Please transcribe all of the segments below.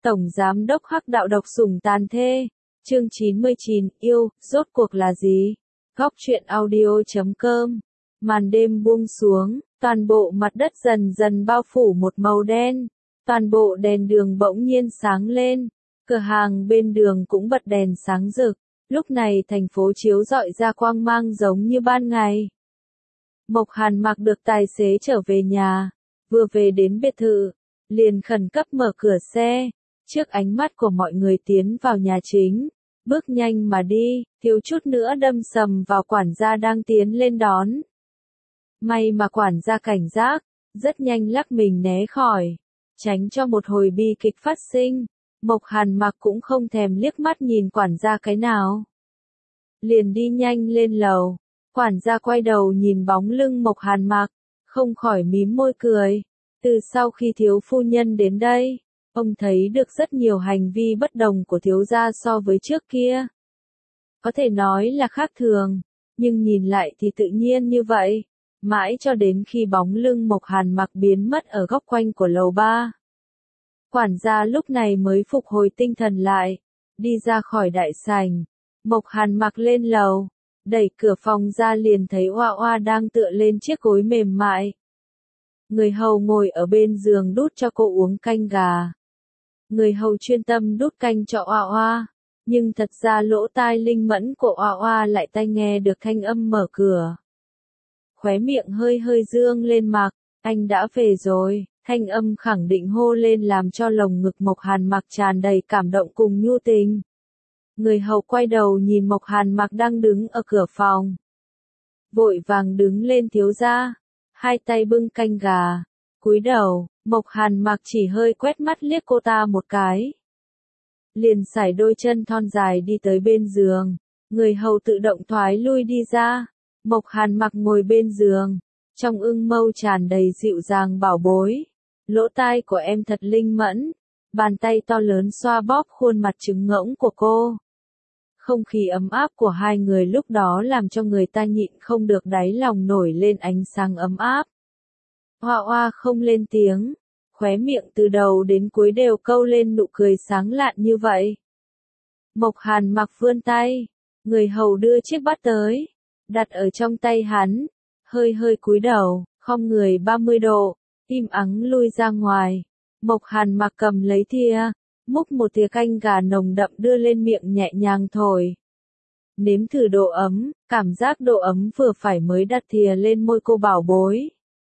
Tổng Giám đốc Hắc Đạo độc sủng tàn thê. Chương 99, yêu, rốt cuộc là gì? Góc truyện audio.com. Màn đêm buông xuống, toàn bộ mặt đất dần dần bao phủ một màu đen. Toàn bộ đèn đường bỗng nhiên sáng lên. Cửa hàng bên đường cũng bật đèn sáng rực. Lúc này thành phố chiếu rọi ra quang mang giống như ban ngày. Mộc Hàn mặc được tài xế trở về nhà. Vừa về đến biệt thự, liền khẩn cấp mở cửa xe. Trước ánh mắt của mọi người tiến vào nhà chính, bước nhanh mà đi, thiếu chút nữa đâm sầm vào quản gia đang tiến lên đón. May mà quản gia cảnh giác, rất nhanh lắc mình né khỏi, tránh cho một hồi bi kịch phát sinh. Mộc Hàn mặc cũng không thèm liếc mắt nhìn quản gia cái nào. Liền đi nhanh lên lầu, quản gia quay đầu nhìn bóng lưng Mộc Hàn mặc, không khỏi mím môi cười. Từ sau khi thiếu phu nhân đến đây, ông thấy được rất nhiều hành vi bất đồng của thiếu gia so với trước kia. Có thể nói là khác thường, nhưng nhìn lại thì tự nhiên như vậy. Mãi cho đến khi bóng lưng Mộc Hàn mặc biến mất ở góc quanh của lầu 3. Quản gia lúc này mới phục hồi tinh thần lại, đi ra khỏi đại sảnh. Mộc Hàn mặc lên lầu, đẩy cửa phòng ra liền thấy Oa Oa đang tựa lên chiếc gối mềm mại. Người hầu ngồi ở bên giường đút cho cô uống canh gà. Người hầu chuyên tâm đút canh cho Oa Oa, nhưng thật ra lỗ tai linh mẫn của Oa Oa lại tai nghe được thanh âm mở cửa. Khóe miệng hơi hơi dương lên mặc, anh đã về rồi, thanh âm khẳng định hô lên làm cho lồng ngực Mộc Hàn mặc tràn đầy cảm động cùng nhu tình. Người hầu quay đầu nhìn Mộc Hàn mặc đang đứng ở cửa phòng. Vội vàng đứng lên thiếu gia, hai tay bưng canh gà, cúi đầu, Mộc Hàn mặc chỉ hơi quét mắt liếc cô ta một cái. Liền sải đôi chân thon dài đi tới bên giường, người hầu tự động thoái lui đi ra. Mộc Hàn mặc ngồi bên giường, trong ưng mâu tràn đầy dịu dàng bảo bối. Lỗ tai của em thật linh mẫn, bàn tay to lớn xoa bóp khuôn mặt trứng ngỗng của cô. Không khí ấm áp của hai người lúc đó làm cho người ta nhịn không được đáy lòng nổi lên ánh sáng ấm áp. Oa Oa không lên tiếng, khóe miệng từ đầu đến cuối đều câu lên nụ cười sáng lạn như vậy. Mộc Hàn mặc vươn tay, người hầu đưa chiếc bát tới, đặt ở trong tay hắn, hơi hơi cúi đầu, khom người 30 độ, im ắng lui ra ngoài. Mộc Hàn mặc cầm lấy thìa, múc một thìa canh gà nồng đậm đưa lên miệng nhẹ nhàng thổi. Nếm thử độ ấm, cảm giác độ ấm vừa phải mới đặt thìa lên môi cô bảo bối.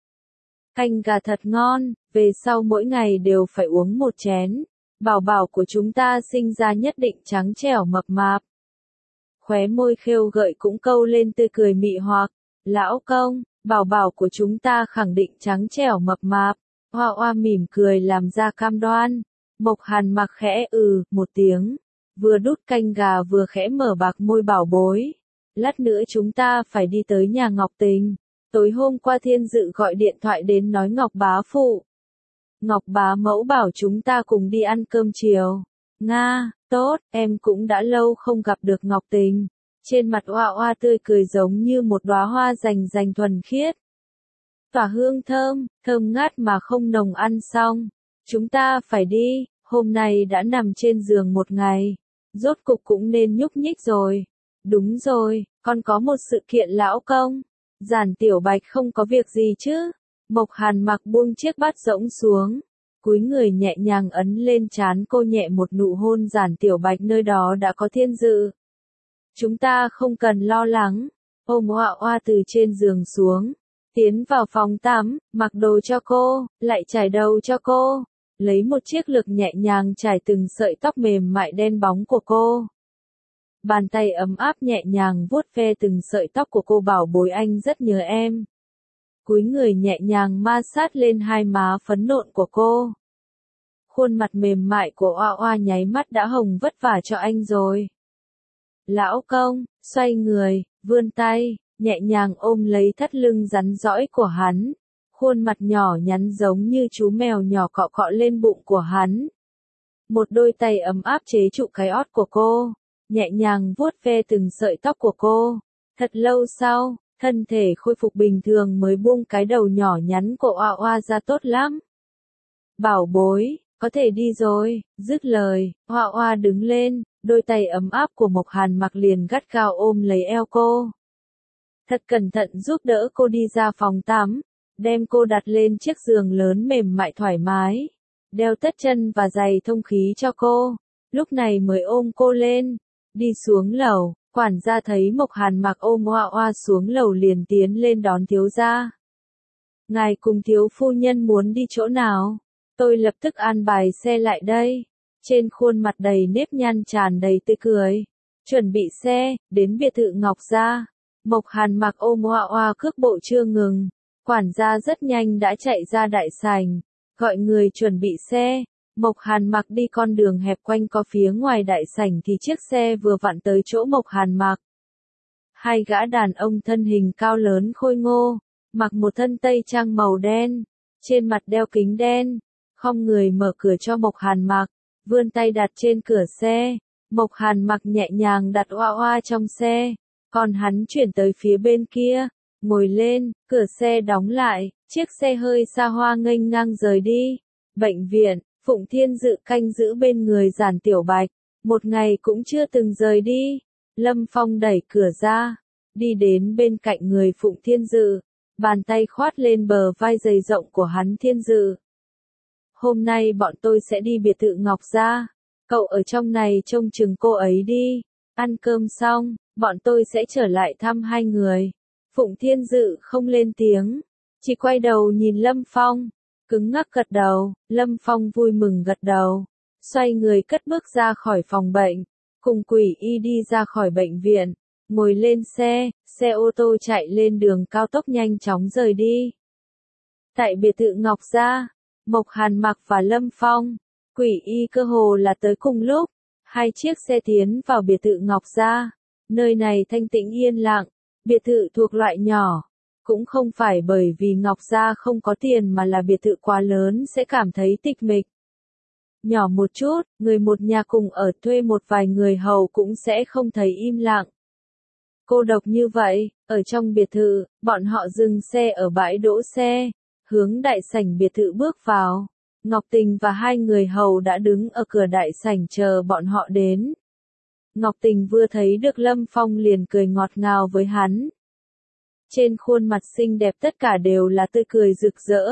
Canh gà thật ngon, về sau mỗi ngày đều phải uống một chén. Bảo bảo của chúng ta sinh ra nhất định trắng trẻo mập mạp. Khóe môi khêu gợi cũng câu lên tươi cười mị hoặc. Lão công, bảo bảo của chúng ta khẳng định trắng trẻo mập mạp. Oa Oa mỉm cười làm ra cam đoan. Mộc Hàn mặc khẽ một tiếng. Vừa đút canh gà vừa khẽ mở bạc môi bảo bối. Lát nữa chúng ta phải đi tới nhà Ngọc Tình. Tối hôm qua Thiên Dự gọi điện thoại đến nói Ngọc bá phụ. Ngọc bá mẫu bảo chúng ta cùng đi ăn cơm chiều. Nga, tốt, em cũng đã lâu không gặp được Ngọc Tình. Trên mặt Oa Oa tươi cười giống như một đóa hoa rành thuần khiết. Tỏa hương thơm, thơm ngát mà không nồng ăn xong. Chúng ta phải đi, hôm nay đã nằm trên giường một ngày. Rốt cục cũng nên nhúc nhích rồi. Đúng rồi, con có một sự kiện lão công. Giản Tiểu Bạch không có việc gì chứ? Mộc Hàn mặc buông chiếc bát rỗng xuống, cúi người nhẹ nhàng ấn lên trán cô nhẹ một nụ hôn. Giản Tiểu Bạch nơi đó đã có Thiên Dự. Chúng ta không cần lo lắng. Ôm Oa Oa từ trên giường xuống, tiến vào phòng tắm, mặc đồ cho cô, lại chải đầu cho cô, lấy một chiếc lược nhẹ nhàng chải từng sợi tóc mềm mại đen bóng của cô. Bàn tay ấm áp nhẹ nhàng vuốt ve từng sợi tóc của cô bảo bối anh rất nhớ em. Cúi người nhẹ nhàng ma sát lên hai má phấn nộn của cô. Khuôn mặt mềm mại của Oa Oa nháy mắt đã hồng vất vả cho anh rồi. Lão công, xoay người, vươn tay, nhẹ nhàng ôm lấy thắt lưng rắn rõi của hắn. Khuôn mặt nhỏ nhắn giống như chú mèo nhỏ cọ cọ lên bụng của hắn. Một đôi tay ấm áp chế trụ cái ót của cô, nhẹ nhàng vuốt ve từng sợi tóc của cô. Thật lâu sau, thân thể khôi phục bình thường mới buông cái đầu nhỏ nhắn của Oa Oa ra. Tốt lắm. Bảo bối, có thể đi rồi, dứt lời, Hoa Hoa đứng lên, đôi tay ấm áp của Mộc Hàn Mặc liền gắt gao ôm lấy eo cô. Thật cẩn thận giúp đỡ cô đi ra phòng tắm, đem cô đặt lên chiếc giường lớn mềm mại thoải mái, đeo tất chân và giày thông khí cho cô, lúc này mới ôm cô lên, đi xuống lầu, quản gia thấy Mộc Hàn Mặc ôm Hoa Hoa xuống lầu liền tiến lên đón thiếu gia. Ngài cùng thiếu phu nhân muốn đi chỗ nào? Tôi lập tức an bài xe lại đây. Trên khuôn mặt đầy nếp nhăn tràn đầy tươi cười. Chuẩn bị xe, đến biệt thự Ngọc Gia. Mộc Hàn Mặc ôm Hoa Hoa cước bộ chưa ngừng. Quản gia rất nhanh đã chạy ra đại sảnh, gọi người chuẩn bị xe. Mộc Hàn Mặc đi con đường hẹp quanh co phía ngoài đại sảnh thì chiếc xe vừa vặn tới chỗ Mộc Hàn Mặc. Hai gã đàn ông thân hình cao lớn khôi ngô, mặc một thân tây trang màu đen, trên mặt đeo kính đen, khom người mở cửa cho Mộc Hàn Mặc, vươn tay đặt trên cửa xe. Mộc Hàn Mặc nhẹ nhàng đặt Hoa Hoa trong xe, còn hắn chuyển tới phía bên kia, ngồi lên, cửa xe đóng lại, chiếc xe hơi xa hoa nghênh ngang rời đi. Bệnh viện, Phụng Thiên Dự canh giữ bên người Giản Tiểu Bạch, một ngày cũng chưa từng rời đi. Lâm Phong đẩy cửa ra, đi đến bên cạnh người Phụng Thiên Dự, bàn tay khoát lên bờ vai dày rộng của hắn. Thiên Dự, hôm nay bọn tôi sẽ đi biệt thự Ngọc Gia, cậu ở trong này trông chừng cô ấy đi, ăn cơm xong, bọn tôi sẽ trở lại thăm hai người. Phụng Thiên Dự không lên tiếng, chỉ quay đầu nhìn Lâm Phong, cứng ngắc gật đầu. Lâm Phong vui mừng gật đầu, xoay người cất bước ra khỏi phòng bệnh, cùng Quỷ Y đi ra khỏi bệnh viện, ngồi lên xe, xe ô tô chạy lên đường cao tốc nhanh chóng rời đi. Tại biệt thự Ngọc Gia, Mộc Hàn Mặc và Lâm Phong, Quỷ Y cơ hồ là tới cùng lúc, hai chiếc xe tiến vào biệt thự Ngọc Gia. Nơi này thanh tĩnh yên lặng, biệt thự thuộc loại nhỏ, cũng không phải bởi vì Ngọc Gia không có tiền mà là biệt thự quá lớn sẽ cảm thấy tịch mịch. Nhỏ một chút, người một nhà cùng ở thuê một vài người hầu cũng sẽ không thấy im lặng. Cô độc như vậy, ở trong biệt thự, bọn họ dừng xe ở bãi đỗ xe, hướng đại sảnh biệt thự bước vào. Ngọc Tình và hai người hầu đã đứng ở cửa đại sảnh chờ bọn họ đến. Ngọc Tình vừa thấy được Lâm Phong liền cười ngọt ngào với hắn. Trên khuôn mặt xinh đẹp tất cả đều là tươi cười rực rỡ.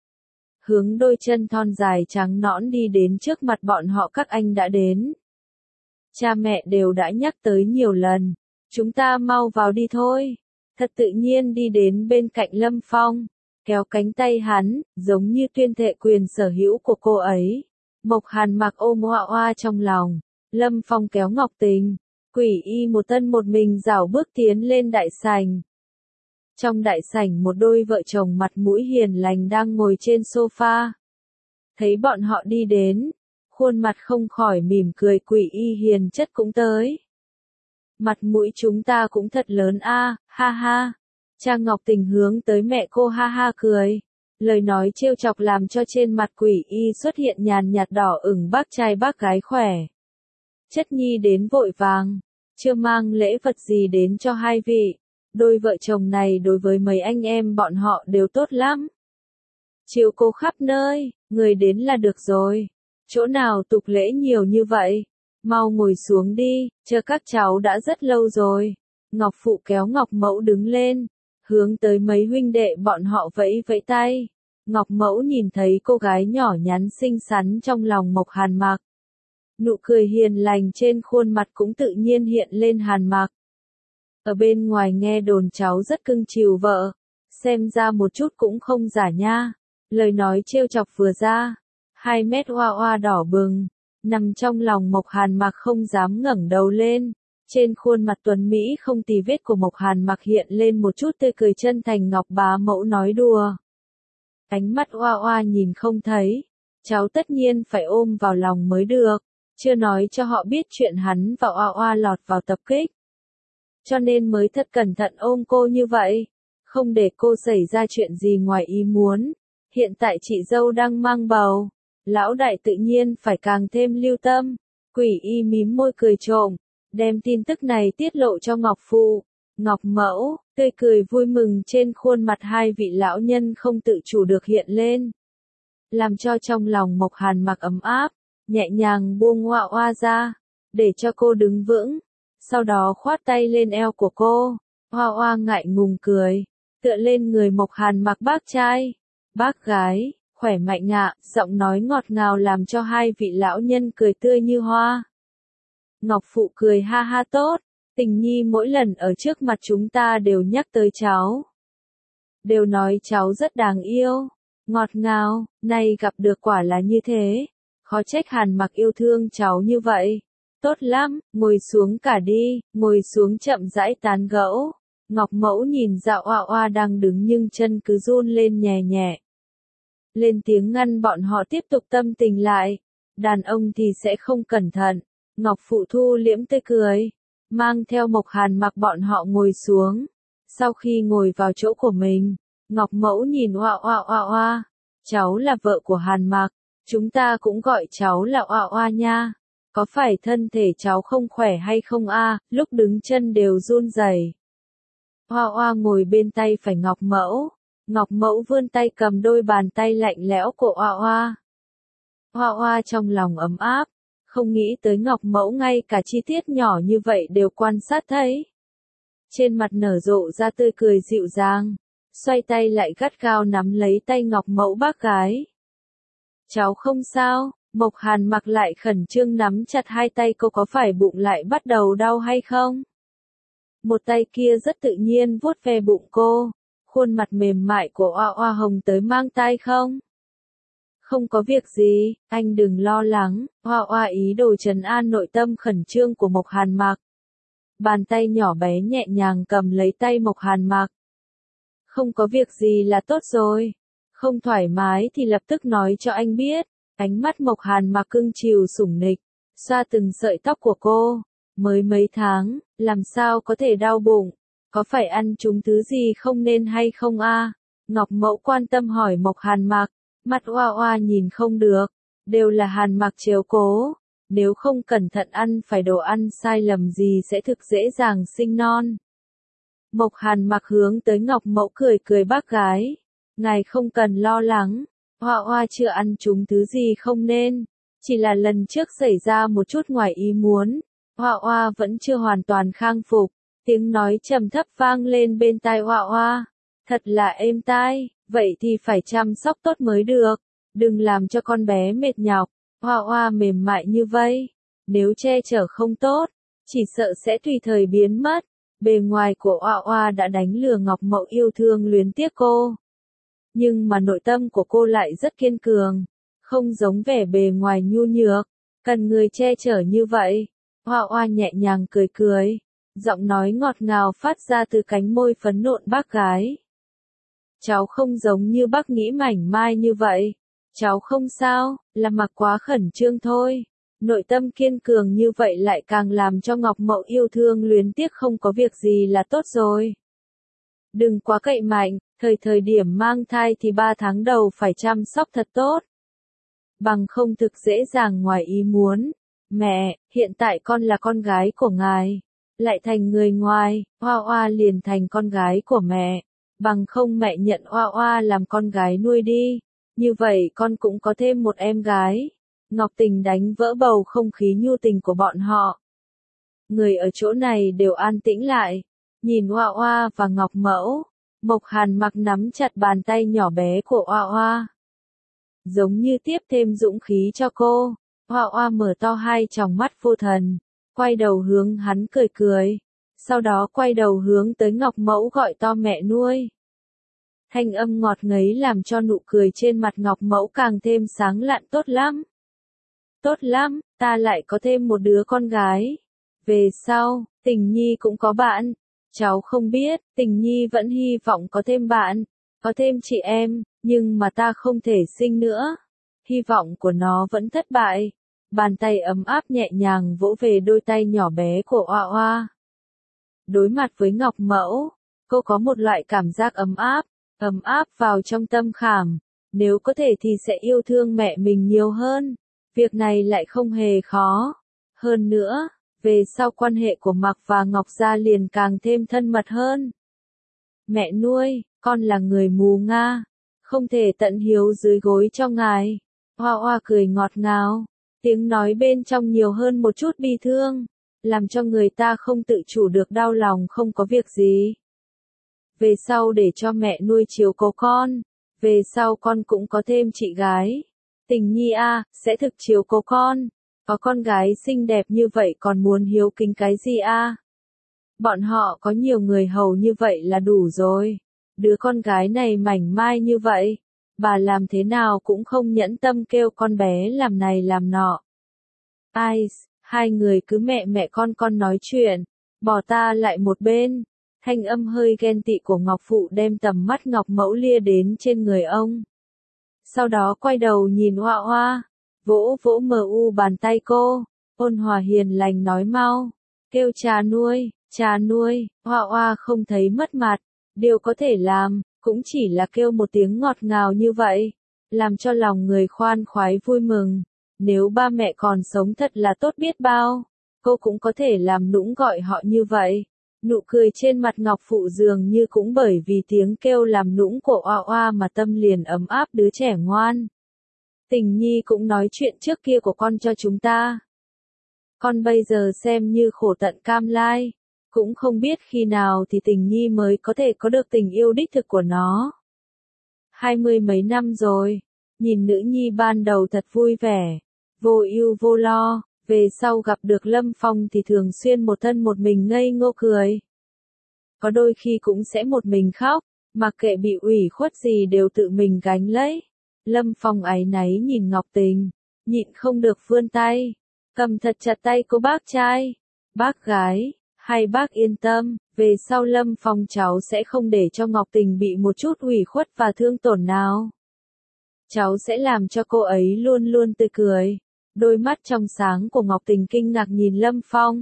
Hướng đôi chân thon dài trắng nõn đi đến trước mặt bọn họ. Các anh đã đến. Cha mẹ đều đã nhắc tới nhiều lần. Chúng ta mau vào đi thôi. Thật tự nhiên đi đến bên cạnh Lâm Phong, kéo cánh tay hắn, giống như tuyên thệ quyền sở hữu của cô ấy. Mộc Hàn Mặc ôm Hoa Hoa trong lòng. Lâm Phong kéo Ngọc Tình, Quỷ Y một thân một mình rảo bước tiến lên đại sảnh. Trong đại sảnh một đôi vợ chồng mặt mũi hiền lành đang ngồi trên sofa. Thấy bọn họ đi đến, khuôn mặt không khỏi mỉm cười. Quỷ Y hiền chất cũng tới. Mặt mũi chúng ta cũng thật lớn a, ha ha. Cha Ngọc Tình hướng tới mẹ cô ha ha cười. Lời nói trêu chọc làm cho trên mặt Quỷ Y xuất hiện nhàn nhạt đỏ ửng. Bác trai bác gái khỏe. Chất nhi đến vội vàng, chưa mang lễ vật gì đến cho hai vị. Đôi vợ chồng này đối với mấy anh em bọn họ đều tốt lắm. Chiều cô khắp nơi, người đến là được rồi. Chỗ nào tục lễ nhiều như vậy? Mau ngồi xuống đi, chờ các cháu đã rất lâu rồi. Ngọc Phụ kéo Ngọc Mẫu đứng lên, hướng tới mấy huynh đệ bọn họ vẫy vẫy tay. Ngọc Mẫu nhìn thấy cô gái nhỏ nhắn xinh xắn trong lòng Mộc Hàn Mặc. Nụ cười hiền lành trên khuôn mặt cũng tự nhiên hiện lên. Hàn Mặc ở bên ngoài nghe đồn cháu rất cưng chiều vợ, xem ra một chút cũng không giả nha. Lời nói trêu chọc vừa ra, 2 mét Hoa Hoa đỏ bừng, nằm trong lòng Mộc Hàn Mặc không dám ngẩng đầu lên. Trên khuôn mặt tuấn Mỹ không tì vết của Mộc Hàn Mặc hiện lên một chút tươi cười chân thành. Ngọc bá mẫu nói đùa. Ánh mắt Hoa Hoa nhìn không thấy, cháu tất nhiên phải ôm vào lòng mới được. Chưa nói cho họ biết chuyện hắn và Hoa Hoa lọt vào tập kích. Cho nên mới thật cẩn thận ôm cô như vậy. Không để cô xảy ra chuyện gì ngoài ý muốn. Hiện tại chị dâu đang mang bầu. Lão đại tự nhiên phải càng thêm lưu tâm. Quỷ Y mím môi cười trộm, đem tin tức này tiết lộ cho Ngọc Phụ. Ngọc Mẫu, tươi cười vui mừng trên khuôn mặt hai vị lão nhân không tự chủ được hiện lên. làm cho trong lòng Mộc Hàn Mặc ấm áp, nhẹ nhàng buông Oa Oa ra, để cho cô đứng vững, sau đó khoát tay lên eo của cô. Oa Oa ngại ngùng cười, tựa lên người Mộc Hàn Mặc bác trai. Bác gái, khỏe mạnh ạ, giọng nói ngọt ngào làm cho hai vị lão nhân cười tươi như hoa. Ngọc Phụ cười ha ha tốt, Tình Nhi mỗi lần ở trước mặt chúng ta đều nhắc tới cháu. Đều nói cháu rất đáng yêu, ngọt ngào, nay gặp được quả là như thế. Khó trách Hàn Mặc yêu thương cháu như vậy. Tốt lắm, ngồi xuống cả đi, ngồi xuống chậm rãi tán gẫu. Ngọc Mẫu nhìn Dạ Oa Oa đang đứng nhưng chân cứ run lên nhẹ nhẹ. Lên tiếng ngăn bọn họ tiếp tục tâm tình lại. Đàn ông thì sẽ không cẩn thận. Ngọc Phụ thu liễm tươi cười, mang theo Mộc Hàn Mặc bọn họ ngồi xuống. Sau khi ngồi vào chỗ của mình, Ngọc Mẫu nhìn Oa Oa Oa Oa. Cháu là vợ của Hàn Mặc, chúng ta cũng gọi cháu là Oa Oa nha. Có phải thân thể cháu không khỏe hay không a? Lúc đứng chân đều run rẩy. Oa Oa ngồi bên tay phải Ngọc Mẫu. Ngọc Mẫu vươn tay cầm đôi bàn tay lạnh lẽo của Oa Oa. Oa Oa trong lòng ấm áp, không nghĩ tới Ngọc Mẫu ngay cả chi tiết nhỏ như vậy đều quan sát thấy. Trên mặt nở rộ ra tươi cười dịu dàng, xoay tay lại gắt gao nắm lấy tay Ngọc Mẫu bác gái. Cháu không sao, Mộc Hàn Mặc lại khẩn trương nắm chặt hai tay cô, có phải bụng lại bắt đầu đau hay không? Một tay kia rất tự nhiên vuốt ve bụng cô, khuôn mặt mềm mại của Oa Oa hồng tới mang tai không? Không có việc gì, anh đừng lo lắng. Oa Oa ý đồ trấn an nội tâm khẩn trương của Mộc Hàn Mặc. Bàn tay nhỏ bé nhẹ nhàng cầm lấy tay Mộc Hàn Mặc. Không có việc gì là tốt rồi. Không thoải mái thì lập tức nói cho anh biết. Ánh mắt Mộc Hàn Mặc cưng chiều sủng nịch, xoa từng sợi tóc của cô. Mới mấy tháng, làm sao có thể đau bụng? Có phải ăn trúng thứ gì không nên hay không a? Ngọc Mẫu quan tâm hỏi Mộc Hàn Mặc. Mặt Oa Oa nhìn không được, đều là Hàn Mặc chiếu cố. Nếu không cẩn thận ăn phải đồ ăn sai lầm gì sẽ thực dễ dàng sinh non. Mộc Hàn Mặc hướng tới Ngọc Mẫu cười cười bác gái. Ngài không cần lo lắng, Oa Oa chưa ăn trúng thứ gì không nên. Chỉ là lần trước xảy ra một chút ngoài ý muốn. Oa Oa vẫn chưa hoàn toàn khang phục. Tiếng nói trầm thấp vang lên bên tai Oa Oa. Thật là êm tai, vậy thì phải chăm sóc tốt mới được. Đừng làm cho con bé mệt nhọc. Oa Oa mềm mại như vậy, nếu che chở không tốt, chỉ sợ sẽ tùy thời biến mất. Bề ngoài của Oa Oa đã đánh lừa Ngọc Mẫu yêu thương luyến tiếc cô. Nhưng mà nội tâm của cô lại rất kiên cường, không giống vẻ bề ngoài nhu nhược, cần người che chở như vậy. Oa Oa nhẹ nhàng cười cười, giọng nói ngọt ngào phát ra từ cánh môi phấn nộn bác gái. Cháu không giống như bác nghĩ mảnh mai như vậy. Cháu không sao, là Mặc quá khẩn trương thôi. Nội tâm kiên cường như vậy lại càng làm cho Ngọc Mẫu yêu thương luyến tiếc, không có việc gì là tốt rồi. Đừng quá cậy mạnh, thời điểm mang thai thì 3 tháng đầu phải chăm sóc thật tốt. Bằng không thực dễ dàng ngoài ý muốn. Mẹ, hiện tại con là con gái của ngài. Lại thành người ngoài, Oa Oa liền thành con gái của mẹ. Bằng không mẹ nhận Oa Oa làm con gái nuôi đi. Như vậy con cũng có thêm một em gái. Ngọc Tình đánh vỡ bầu không khí nhu tình của bọn họ. Người ở chỗ này đều an tĩnh lại. Nhìn Oa Oa và Ngọc Mẫu. Mộc Hàn Mặc nắm chặt bàn tay nhỏ bé của Oa Oa. Giống như tiếp thêm dũng khí cho cô. Oa Oa mở to hai tròng mắt vô thần. Quay đầu hướng hắn cười cười. Sau đó quay đầu hướng tới Ngọc Mẫu gọi to mẹ nuôi. Thanh âm ngọt ngấy làm cho nụ cười trên mặt Ngọc Mẫu càng thêm sáng lạn. Tốt lắm. Tốt lắm, ta lại có thêm một đứa con gái. Về sau, Tình Nhi cũng có bạn. Cháu không biết, Tình Nhi vẫn hy vọng có thêm bạn, có thêm chị em, nhưng mà ta không thể sinh nữa. Hy vọng của nó vẫn thất bại. Bàn tay ấm áp nhẹ nhàng vỗ về đôi tay nhỏ bé của Oa Oa. Đối mặt với Ngọc Mẫu, cô có một loại cảm giác ấm áp vào trong tâm khảm. Nếu có thể thì sẽ yêu thương mẹ mình nhiều hơn. Việc này lại không hề khó. Hơn nữa, về sau quan hệ của Mặc và Ngọc Gia liền càng thêm thân mật hơn. Mẹ nuôi, con là người mù Nga. không thể tận hiếu dưới gối cho ngài. Hoa hoa cười ngọt ngào, tiếng nói bên trong nhiều hơn một chút bi thương, làm cho người ta không tự chủ được đau lòng không có việc gì. Về sau để cho mẹ nuôi chiếu cố con, về sau con cũng có thêm chị gái. Tình nhi a, sẽ thực chiếu cố con, có con gái xinh đẹp như vậy còn muốn hiếu kính cái gì a? Bọn họ có nhiều người hầu như vậy là đủ rồi. Đứa con gái này mảnh mai như vậy, bà làm thế nào cũng không nhẫn tâm kêu con bé làm này làm nọ. Ai, hai người cứ mẹ mẹ con nói chuyện, bỏ ta lại một bên. Thanh âm hơi ghen tị của Ngọc Phụ đem tầm mắt Ngọc Mẫu lia đến trên người ông. Sau đó quay đầu nhìn Hoa Hoa, vỗ vỗ mờ u bàn tay cô, ôn hòa hiền lành nói mau, kêu trà nuôi, Hoa Hoa không thấy mất mặt, điều có thể làm, cũng chỉ là kêu một tiếng ngọt ngào như vậy, làm cho lòng người khoan khoái vui mừng. Nếu ba mẹ còn sống thật là tốt biết bao, cô cũng có thể làm nũng gọi họ như vậy. Nụ cười trên mặt Ngọc Phụ dường như cũng bởi vì tiếng kêu làm nũng của Oa Oa mà tâm liền ấm áp đứa trẻ ngoan. Tình nhi cũng nói chuyện trước kia của con cho chúng ta. Con bây giờ xem như khổ tận cam lai, cũng không biết khi nào thì tình nhi mới có thể có được tình yêu đích thực của nó. 20 mấy năm rồi, nhìn nữ nhi ban đầu thật vui vẻ, vô ưu vô lo. Về sau gặp được Lâm Phong thì thường xuyên một thân một mình ngây ngô cười. Có đôi khi cũng sẽ một mình khóc, mặc kệ bị ủy khuất gì đều tự mình gánh lấy. Lâm Phong áy náy nhìn Ngọc Tình, nhịn không được vươn tay, cầm thật chặt tay cô bác trai. Bác gái, hay bác yên tâm, về sau Lâm Phong cháu sẽ không để cho Ngọc Tình bị một chút ủy khuất và thương tổn nào. Cháu sẽ làm cho cô ấy luôn luôn tươi cười. Đôi mắt trong sáng của Ngọc Tình kinh ngạc nhìn Lâm Phong.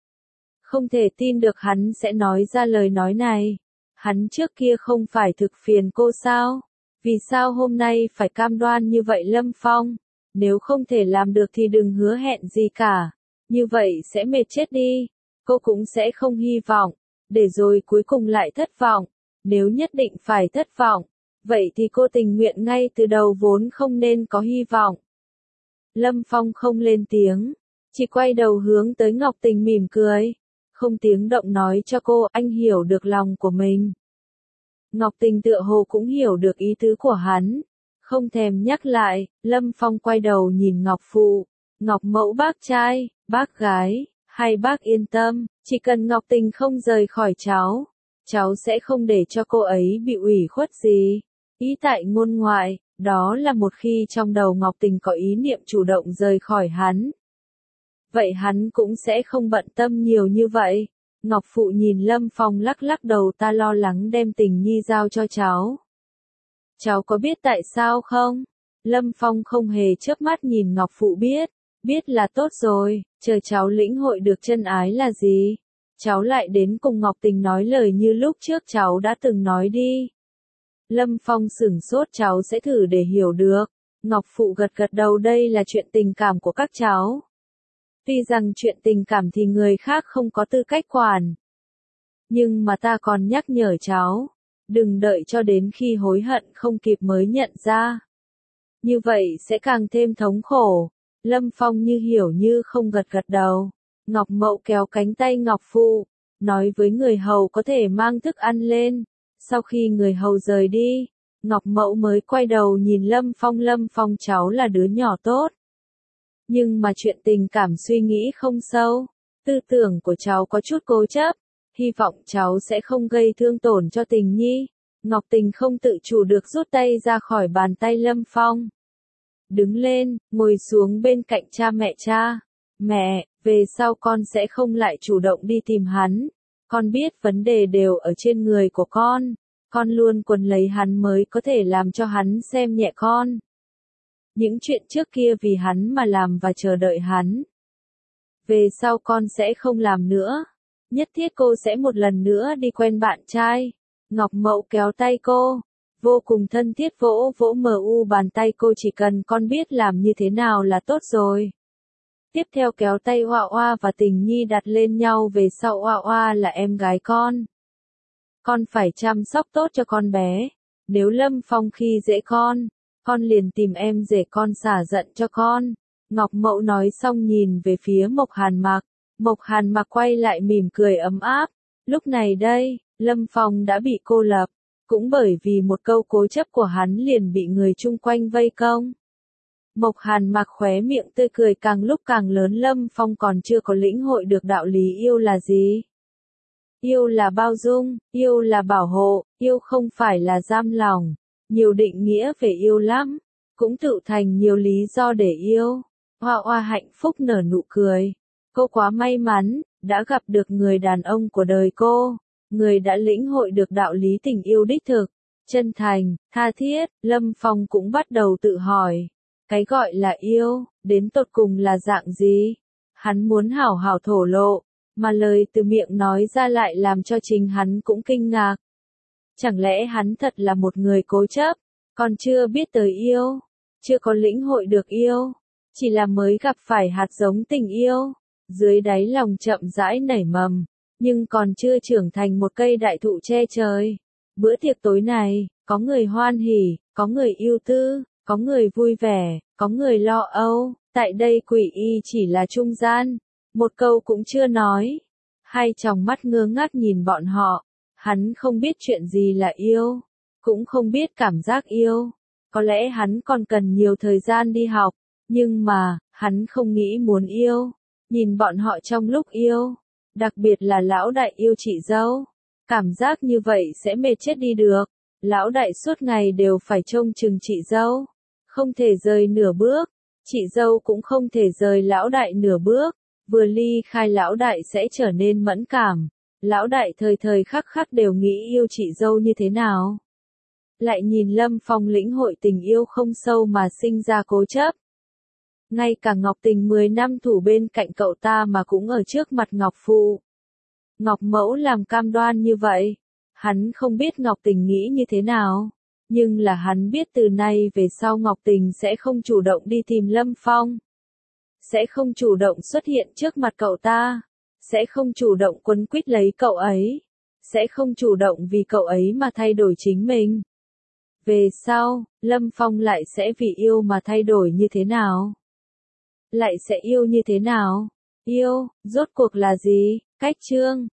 Không thể tin được hắn sẽ nói ra lời nói này. Hắn trước kia không phải thực phiền cô sao? Vì sao hôm nay phải cam đoan như vậy Lâm Phong? Nếu không thể làm được thì đừng hứa hẹn gì cả. Như vậy sẽ mệt chết đi. Cô cũng sẽ không hy vọng. Để rồi cuối cùng lại thất vọng. Nếu nhất định phải thất vọng, vậy thì cô tình nguyện ngay từ đầu vốn không nên có hy vọng. Lâm Phong không lên tiếng, chỉ quay đầu hướng tới Ngọc Tình mỉm cười, không tiếng động nói cho cô anh hiểu được lòng của mình. Ngọc Tình tựa hồ cũng hiểu được ý tứ của hắn, không thèm nhắc lại. Lâm Phong quay đầu nhìn Ngọc Phụ, Ngọc Mẫu bác trai, bác gái, hay bác yên tâm, chỉ cần Ngọc Tình không rời khỏi cháu sẽ không để cho cô ấy bị ủy khuất gì. Ý tại ngôn ngoại. Đó là một khi trong đầu Ngọc Tình có ý niệm chủ động rời khỏi hắn. Vậy hắn cũng sẽ không bận tâm nhiều như vậy. Ngọc Phụ nhìn Lâm Phong lắc lắc đầu ta lo lắng đem Tình nhi giao cho cháu. Cháu có biết tại sao không? Lâm Phong không hề chớp mắt nhìn Ngọc Phụ biết là tốt rồi, chờ cháu lĩnh hội được chân ái là gì. Cháu lại đến cùng Ngọc Tình nói lời như lúc trước cháu đã từng nói đi. Lâm Phong sửng sốt cháu sẽ thử để hiểu được. Ngọc Phụ gật gật đầu đây là chuyện tình cảm của các cháu. Tuy rằng chuyện tình cảm thì người khác không có tư cách quản. Nhưng mà ta còn nhắc nhở cháu. Đừng đợi cho đến khi hối hận không kịp mới nhận ra. Như vậy sẽ càng thêm thống khổ. Lâm Phong như hiểu như không gật gật đầu. Ngọc Mậu kéo cánh tay Ngọc Phụ. Nói với người hầu có thể mang thức ăn lên. Sau khi người hầu rời đi, Ngọc Mẫu mới quay đầu nhìn Lâm Phong cháu là đứa nhỏ tốt. Nhưng mà chuyện tình cảm suy nghĩ không sâu, tư tưởng của cháu có chút cố chấp, hy vọng cháu sẽ không gây thương tổn cho Tình nhi. Ngọc Tình không tự chủ được rút tay ra khỏi bàn tay Lâm Phong. Đứng lên, ngồi xuống bên cạnh cha. Mẹ, về sau con sẽ không lại chủ động đi tìm hắn. Con biết vấn đề đều ở trên người của con luôn quấn lấy hắn mới có thể làm cho hắn xem nhẹ con. Những chuyện trước kia vì hắn mà làm và chờ đợi hắn. Về sau con sẽ không làm nữa. Nhất thiết cô sẽ một lần nữa đi quen bạn trai. Ngọc Mậu kéo tay cô, vô cùng thân thiết vỗ vỗ mu bàn tay cô chỉ cần con biết làm như thế nào là tốt rồi. Tiếp theo kéo tay Oa Oa và Tình nhi đặt lên nhau về sau Oa Oa là em gái con. Con phải chăm sóc tốt cho con bé. Nếu Lâm Phong khi dễ con liền tìm em rể con xả giận cho con. Ngọc Mẫu nói xong nhìn về phía Mộc Hàn Mặc. Mộc Hàn Mặc quay lại mỉm cười ấm áp. Lúc này đây, Lâm Phong đã bị cô lập. Cũng bởi vì một câu cố chấp của hắn liền bị người chung quanh vây công. Mộc Hàn Mặc khóe miệng tươi cười càng lúc càng lớn. Lâm Phong còn chưa có lĩnh hội được đạo lý yêu là gì. Yêu là bao dung, yêu là bảo hộ, yêu không phải là giam lòng. Nhiều định nghĩa về yêu lắm, cũng tự thành nhiều lý do để yêu. Hoa Hoa hạnh phúc nở nụ cười. Cô quá may mắn, đã gặp được người đàn ông của đời cô. Người đã lĩnh hội được đạo lý tình yêu đích thực, chân thành, tha thiết. Lâm Phong cũng bắt đầu tự hỏi. Cái gọi là yêu, đến tột cùng là dạng gì? Hắn muốn hảo hảo thổ lộ, mà lời từ miệng nói ra lại làm cho chính hắn cũng kinh ngạc. Chẳng lẽ hắn thật là một người cố chấp, còn chưa biết tới yêu, chưa có lĩnh hội được yêu, chỉ là mới gặp phải hạt giống tình yêu, dưới đáy lòng chậm rãi nảy mầm, nhưng còn chưa trưởng thành một cây đại thụ che trời. Bữa tiệc tối này, có người hoan hỉ, có người ưu tư, có người vui vẻ, có người lo âu, tại đây Quỷ Y chỉ là trung gian, một câu cũng chưa nói. Hai tròng mắt ngơ ngác nhìn bọn họ, hắn không biết chuyện gì là yêu, cũng không biết cảm giác yêu, có lẽ hắn còn cần nhiều thời gian đi học, nhưng mà, hắn không nghĩ muốn yêu. Nhìn bọn họ trong lúc yêu, đặc biệt là lão đại yêu chị dâu, cảm giác như vậy sẽ mệt chết đi được. Lão đại suốt ngày đều phải trông chừng chị dâu, không thể rời nửa bước, chị dâu cũng không thể rời lão đại nửa bước, vừa ly khai lão đại sẽ trở nên mẫn cảm. Lão đại thời thời khắc khắc đều nghĩ yêu chị dâu như thế nào. Lại nhìn Lâm Phong lĩnh hội tình yêu không sâu mà sinh ra cố chấp. Ngay cả Ngọc Tình 10 năm thủ bên cạnh cậu ta mà cũng ở trước mặt Ngọc Phụ. Ngọc Mẫu làm cam đoan như vậy. Hắn không biết Ngọc Tình nghĩ như thế nào. Nhưng là hắn biết từ nay về sau Ngọc Tình sẽ không chủ động đi tìm Lâm Phong. Sẽ không chủ động xuất hiện trước mặt cậu ta. Sẽ không chủ động quấn quýt lấy cậu ấy. Sẽ không chủ động vì cậu ấy mà thay đổi chính mình. Về sau, Lâm Phong lại sẽ vì yêu mà thay đổi như thế nào? Lại sẽ yêu như thế nào? Yêu, rốt cuộc là gì? Cách chương